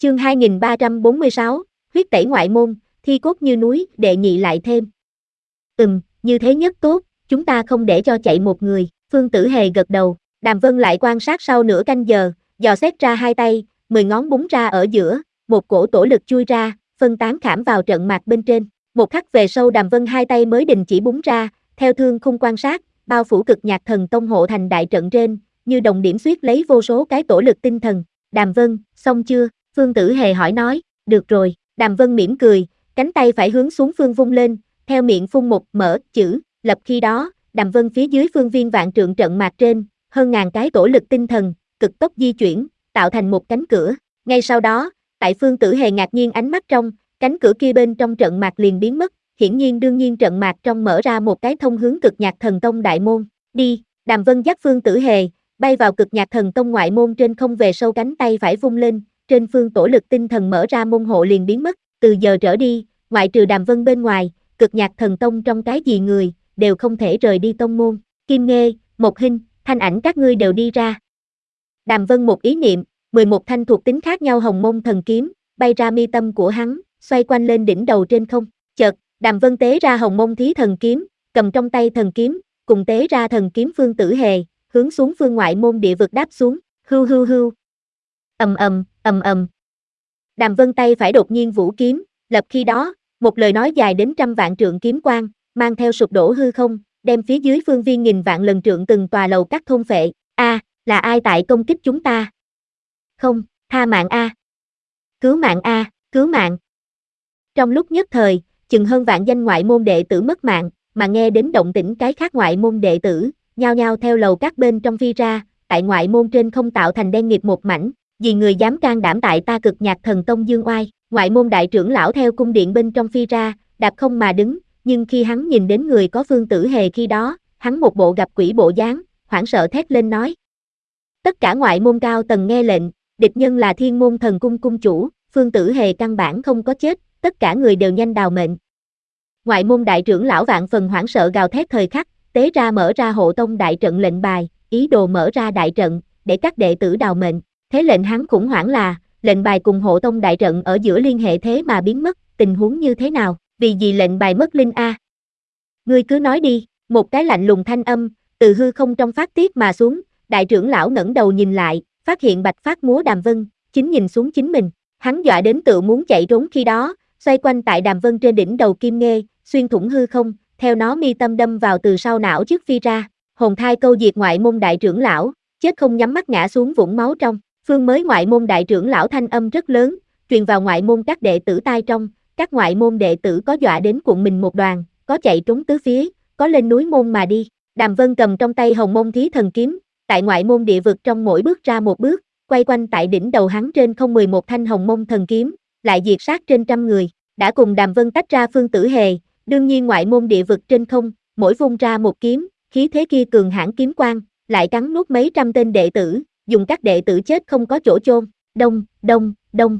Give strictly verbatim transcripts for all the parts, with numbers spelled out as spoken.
Chương hai nghìn ba trăm bốn mươi sáu, huyết tẩy ngoại môn, thi cốt như núi, đệ nhị lại thêm. Ừm, như thế nhất tốt, chúng ta không để cho chạy một người, Phương Tử Hề gật đầu, Đàm Vân lại quan sát sau nửa canh giờ, dò xét ra hai tay, mười ngón búng ra ở giữa, một cổ tổ lực chui ra, phân tán khảm vào trận mạc bên trên. Một khắc về sau Đàm Vân hai tay mới đình chỉ búng ra, theo thương khung quan sát, bao phủ cực nhạc thần tông hộ thành đại trận trên, như đồng điểm xuyết lấy vô số cái tổ lực tinh thần. Đàm Vân, xong chưa? Phương Tử Hề hỏi nói, được rồi, Đàm Vân mỉm cười, cánh tay phải hướng xuống phương vung lên, theo miệng phun một mở chữ, lập khi đó, Đàm Vân phía dưới phương viên vạn trượng trận mạc trên, hơn ngàn cái tổ lực tinh thần, cực tốc di chuyển, tạo thành một cánh cửa. Ngay sau đó, tại Phương Tử Hề ngạc nhiên ánh mắt trong, cánh cửa kia bên trong trận mạc liền biến mất, hiển nhiên đương nhiên trận mạc trong mở ra một cái thông hướng cực nhạc thần tông đại môn. Đi, Đàm Vân dắt Phương Tử Hề, bay vào cực nhạc thần tông ngoại môn trên không về sau cánh tay phải vung lên, trên phương tổ lực tinh thần mở ra môn hộ liền biến mất, từ giờ trở đi, ngoại trừ Đàm Vân bên ngoài, cực nhạc thần tông trong cái gì người, đều không thể rời đi tông môn. Kim Nghê, Mộc Hinh, Thanh Ảnh các ngươi đều đi ra. Đàm Vân một ý niệm, mười một thanh thuộc tính khác nhau hồng môn thần kiếm, bay ra mi tâm của hắn, xoay quanh lên đỉnh đầu trên không. Chợt, Đàm Vân tế ra hồng môn thí thần kiếm, cầm trong tay thần kiếm, cùng tế ra thần kiếm Phương Tử Hề, hướng xuống phương ngoại môn địa vực đáp xuống, hưu hưu hưu. Ầm ầm, ầm ầm. Đàm Vân tay phải đột nhiên vũ kiếm, lập khi đó, một lời nói dài đến trăm vạn trượng kiếm quang, mang theo sụp đổ hư không, đem phía dưới phương viên nghìn vạn lần trượng từng tòa lầu cắt thôn phệ. A, à, là ai tại công kích chúng ta? Không, tha mạng a. Cứu mạng a, cứu mạng. Trong lúc nhất thời, chừng hơn vạn danh ngoại môn đệ tử mất mạng, mà nghe đến động tĩnh cái khác ngoại môn đệ tử, nhao nhao theo lầu các bên trong phi ra, tại ngoại môn trên không tạo thành đen nghịt một mảnh, vì người dám can đảm tại ta cực nhạc thần tông dương oai. Ngoại môn đại trưởng lão theo cung điện bên trong phi ra, đạp không mà đứng, nhưng khi hắn nhìn đến người có Phương Tử Hề khi đó, hắn một bộ gặp quỷ bộ dáng, hoảng sợ thét lên nói. Tất cả ngoại môn cao tầng nghe lệnh, địch nhân là Thiên Môn Thần Cung cung chủ, Phương Tử Hề căn bản không có chết, tất cả người đều nhanh đào mệnh. Ngoại môn đại trưởng lão vạn phần hoảng sợ gào thét thời khắc, tế ra mở ra hộ tông đại trận lệnh bài, ý đồ mở ra đại trận, để các đệ tử đào mệnh. Thế lệnh hắn khủng hoảng là, lệnh bài cùng hộ tông đại trận ở giữa liên hệ thế mà biến mất, tình huống như thế nào, vì gì lệnh bài mất linh a? Ngươi cứ nói đi, một cái lạnh lùng thanh âm, từ hư không trong phát tiết mà xuống, đại trưởng lão ngẩng đầu nhìn lại, phát hiện Bạch Phát múa Đàm Vân, chính nhìn xuống chính mình, hắn dọa đến tự muốn chạy trốn khi đó, xoay quanh tại Đàm Vân trên đỉnh đầu Kim Nghê, xuyên thủng hư không, theo nó mi tâm đâm vào từ sau não trước phi ra, hồn thai câu diệt ngoại môn đại trưởng lão, chết không nhắm mắt ngã xuống vũng máu trong. Phương mới ngoại môn đại trưởng lão thanh âm rất lớn, truyền vào ngoại môn các đệ tử tai trong, các ngoại môn đệ tử có dọa đến cuộn mình một đoàn, có chạy trốn tứ phía, có lên núi môn mà đi. Đàm Vân cầm trong tay hồng môn thí thần kiếm, tại ngoại môn địa vực trong mỗi bước ra một bước, quay quanh tại đỉnh đầu hắn trên không mười một thanh hồng môn thần kiếm, lại diệt sát trên trăm người, đã cùng Đàm Vân tách ra Phương Tử Hề, đương nhiên ngoại môn địa vực trên không, mỗi vung ra một kiếm, khí thế kia cường hãn kiếm quang, lại cắn nuốt mấy trăm tên đệ tử, dùng các đệ tử chết không có chỗ chôn. Đông, đông, đông.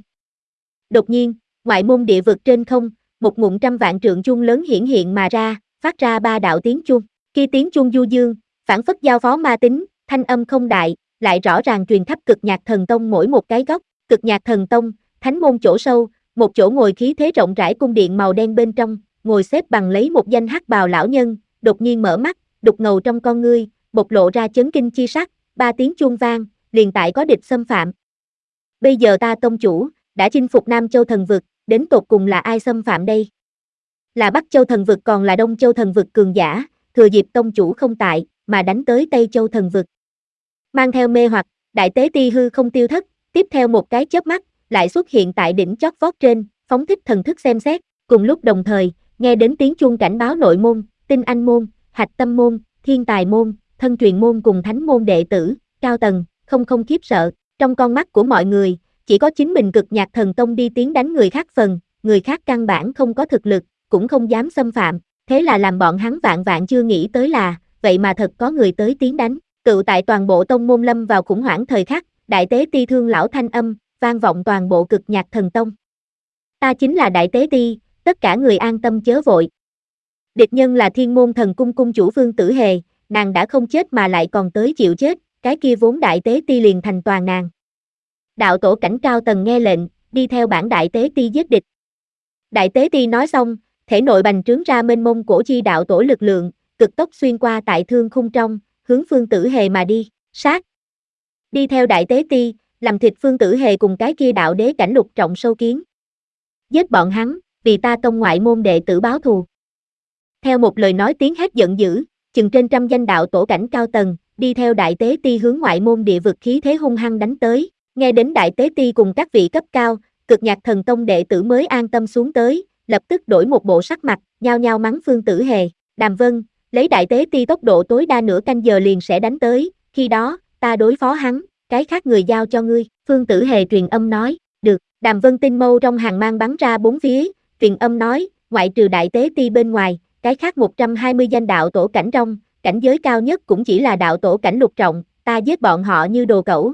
Đột nhiên, ngoại môn địa vực trên không, một ngụm trăm vạn trượng chuông lớn hiển hiện mà ra, phát ra ba đạo tiếng chuông. Khi tiếng chuông du dương, phảng phất giao phó ma tính, thanh âm không đại, lại rõ ràng truyền khắp cực nhạc thần tông mỗi một cái góc. Cực nhạc thần tông, thánh môn chỗ sâu, một chỗ ngồi khí thế rộng rãi cung điện màu đen bên trong, ngồi xếp bằng lấy một danh hắc bào lão nhân, đột nhiên mở mắt, đục ngầu trong con ngươi, bộc lộ ra chấn kinh chi sắc, ba tiếng chuông vang, liền tại có địch xâm phạm. Bây giờ ta tông chủ, đã chinh phục Nam Châu thần vực, đến tột cùng là ai xâm phạm đây? Là Bắc Châu thần vực còn là Đông Châu thần vực cường giả, thừa dịp tông chủ không tại, mà đánh tới Tây Châu thần vực. Mang theo mê hoặc, đại tế ti hư không tiêu thất, tiếp theo một cái chớp mắt, lại xuất hiện tại đỉnh chót vót trên, phóng thích thần thức xem xét, cùng lúc đồng thời, nghe đến tiếng chuông cảnh báo nội môn, tinh anh môn, hạch tâm môn, thiên tài môn, thân truyền môn cùng thánh môn đệ tử, cao tầng, không không khiếp sợ, trong con mắt của mọi người, chỉ có chính mình cực nhạc thần tông đi tiến đánh người khác phần, người khác căn bản không có thực lực, cũng không dám xâm phạm, thế là làm bọn hắn vạn vạn chưa nghĩ tới là, vậy mà thật có người tới tiến đánh, cựu tại toàn bộ tông môn lâm vào khủng hoảng thời khắc, đại tế ti thương lão thanh âm, vang vọng toàn bộ cực nhạc thần tông. Ta chính là đại tế ti, tất cả người an tâm chớ vội. Địch nhân là Thiên Môn Thần Cung cung chủ Phương Tử Hề, nàng đã không chết mà lại còn tới chịu chết, cái kia vốn đại tế ti liền thành toàn nàng. Đạo tổ cảnh cao tầng nghe lệnh, đi theo bản đại tế ti giết địch. Đại tế ti nói xong, thể nội bành trướng ra mênh mông cổ chi đạo tổ lực lượng, cực tốc xuyên qua tại thương khung trong, hướng Phương Tử Hề mà đi, sát. Đi theo đại tế ti, làm thịt Phương Tử Hề cùng cái kia đạo đế cảnh lục trọng sâu kiến. Giết bọn hắn, vì ta tông ngoại môn đệ tử báo thù. Theo một lời nói tiếng hét giận dữ, chừng trên trăm danh đạo tổ cảnh cao tầng, đi theo đại tế ti hướng ngoại môn địa vực khí thế hung hăng đánh tới, nghe đến đại tế ti cùng các vị cấp cao, cực nhạc thần tông đệ tử mới an tâm xuống tới, lập tức đổi một bộ sắc mặt, nhao nhao mắng Phương Tử Hề, Đàm Vân, lấy đại tế ti tốc độ tối đa nửa canh giờ liền sẽ đánh tới, khi đó, ta đối phó hắn, cái khác người giao cho ngươi, Phương Tử Hề truyền âm nói, được, Đàm Vân tinh mâu trong hàng mang bắn ra bốn phía, truyền âm nói, ngoại trừ đại tế ti bên ngoài, cái khác một trăm hai mươi danh đạo tổ cảnh trong, cảnh giới cao nhất cũng chỉ là đạo tổ cảnh lục trọng, ta giết bọn họ như đồ cẩu.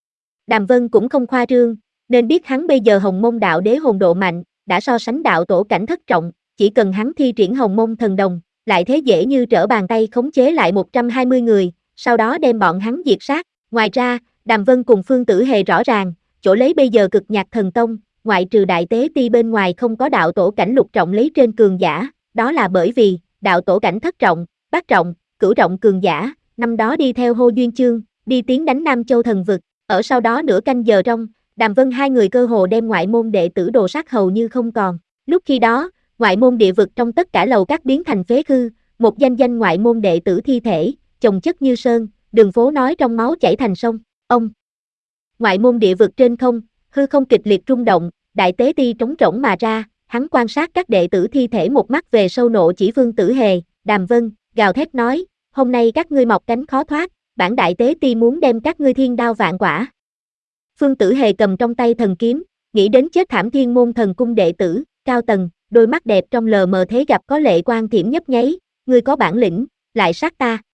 Đàm Vân cũng không khoa trương, nên biết hắn bây giờ hồng môn đạo đế hồn độ mạnh, đã so sánh đạo tổ cảnh thất trọng, chỉ cần hắn thi triển hồng môn thần đồng, lại thế dễ như trở bàn tay khống chế lại một trăm hai mươi người, sau đó đem bọn hắn diệt sát. Ngoài ra, Đàm Vân cùng Phương Tử Hề rõ ràng, chỗ lấy bây giờ cực nhạc thần tông, ngoại trừ đại tế ti bên ngoài không có đạo tổ cảnh lục trọng lấy trên cường giả, đó là bởi vì, đạo tổ cảnh thất trọng, bát trọng, cửu trọng cường giả, năm đó đi theo Hô Duyên Chương, đi tiến đánh Nam Châu thần vực, ở sau đó nửa canh giờ trong, Đàm Vân hai người cơ hồ đem ngoại môn đệ tử đồ sát hầu như không còn. Lúc khi đó, ngoại môn địa vực trong tất cả lầu các biến thành phế khư, một danh danh ngoại môn đệ tử thi thể, chồng chất như sơn, đường phố nói trong máu chảy thành sông. Ông ngoại môn địa vực trên không, hư không kịch liệt rung động, đại tế ti trống rỗng mà ra, hắn quan sát các đệ tử thi thể một mắt về sâu nộ chỉ Phương Tử Hề, Đàm Vân, gào thét nói, hôm nay các ngươi mọc cánh khó thoát, bản đại tế ti muốn đem các ngươi thiên đao vạn quả. Phương Tử Hề cầm trong tay thần kiếm, nghĩ đến chết thảm thiên môn thần cung đệ tử, cao tầng, đôi mắt đẹp trong lờ mờ thế gặp có lệ quan thiểm nhấp nháy, ngươi có bản lĩnh, lại sát ta.